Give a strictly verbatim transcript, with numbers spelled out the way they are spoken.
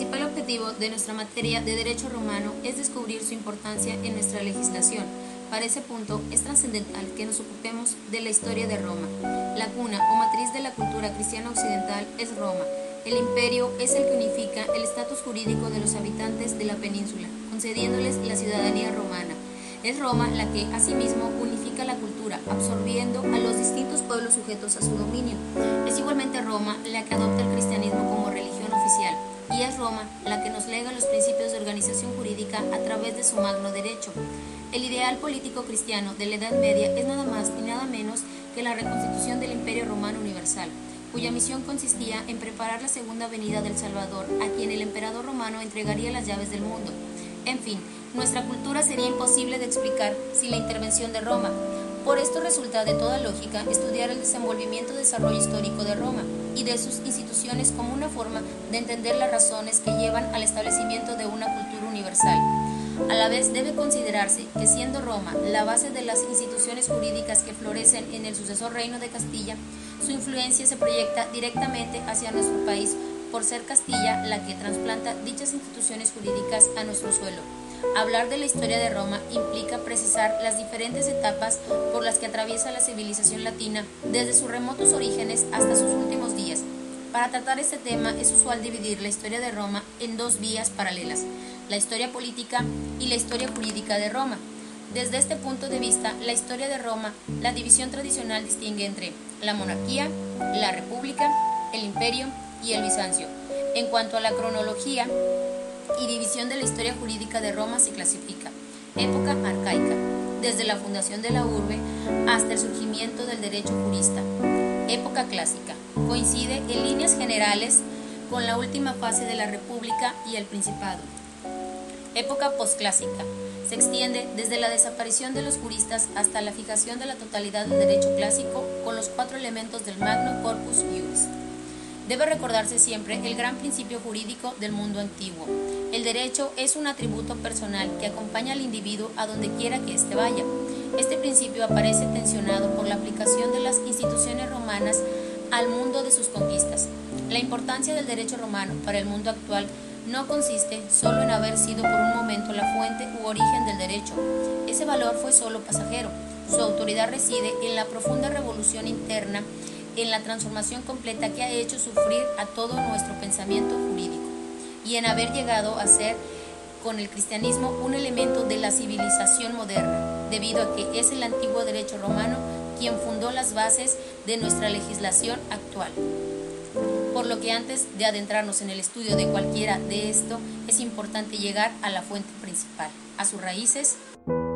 principal objetivo de nuestra materia de Derecho Romano es descubrir su importancia en nuestra legislación. Para ese punto es trascendental que nos ocupemos de la historia de Roma. La cuna o matriz de la cultura cristiana occidental es Roma. El imperio es el que unifica el estatus jurídico de los habitantes de la península, concediéndoles la ciudadanía romana. Es Roma la que, asimismo, unifica la cultura, absorbiendo a los distintos pueblos sujetos a su dominio. Es igualmente Roma la que adopta el cristianismo como religión oficial, y es Roma la que nos lega los principios de organización jurídica a través de su magno derecho. El ideal político cristiano de la Edad Media es nada más ni nada menos que la reconstitución del Imperio Romano Universal, cuya misión consistía en preparar la segunda venida del Salvador, a quien el emperador romano entregaría las llaves del mundo. En fin, nuestra cultura sería imposible de explicar sin la intervención de Roma. Por esto resulta de toda lógica estudiar el desenvolvimiento y desarrollo histórico de Roma y de sus instituciones como una forma de entender las razones que llevan al establecimiento de una cultura universal. A la vez debe considerarse que, siendo Roma la base de las instituciones jurídicas que florecen en el sucesor reino de Castilla, su influencia se proyecta directamente hacia nuestro país, por ser Castilla la que trasplanta dichas instituciones jurídicas a nuestro suelo. Hablar de la historia de Roma implica precisar las diferentes etapas por las que atraviesa la civilización latina, desde sus remotos orígenes hasta sus últimos días. Para tratar este tema es usual dividir la historia de Roma en dos vías paralelas, la historia política y la historia jurídica de Roma. Desde este punto de vista, la historia de Roma, la división tradicional distingue entre la monarquía, la república, el imperio y el Bizancio. En cuanto a la cronología y división de la historia jurídica de Roma se clasifica: época arcaica, desde la fundación de la urbe hasta el surgimiento del derecho jurista. Época clásica, coincide en líneas generales con la última fase de la República y el Principado. Época posclásica, se extiende desde la desaparición de los juristas hasta la fijación de la totalidad del derecho clásico con los cuatro elementos del Magno Corpus Iuris. Debe recordarse siempre el gran principio jurídico del mundo antiguo. El derecho es un atributo personal que acompaña al individuo a donde quiera que éste vaya. Este principio aparece tensionado por la aplicación de las instituciones romanas al mundo de sus conquistas. La importancia del derecho romano para el mundo actual no consiste solo en haber sido por un momento la fuente u origen del derecho. Ese valor fue solo pasajero. Su autoridad reside en la profunda revolución interna, en la transformación completa que ha hecho sufrir a todo nuestro pensamiento jurídico, y en haber llegado a ser, con el cristianismo, un elemento de la civilización moderna, debido a que es el antiguo derecho romano quien fundó las bases de nuestra legislación actual. Por lo que antes de adentrarnos en el estudio de cualquiera de esto, es importante llegar a la fuente principal, a sus raíces.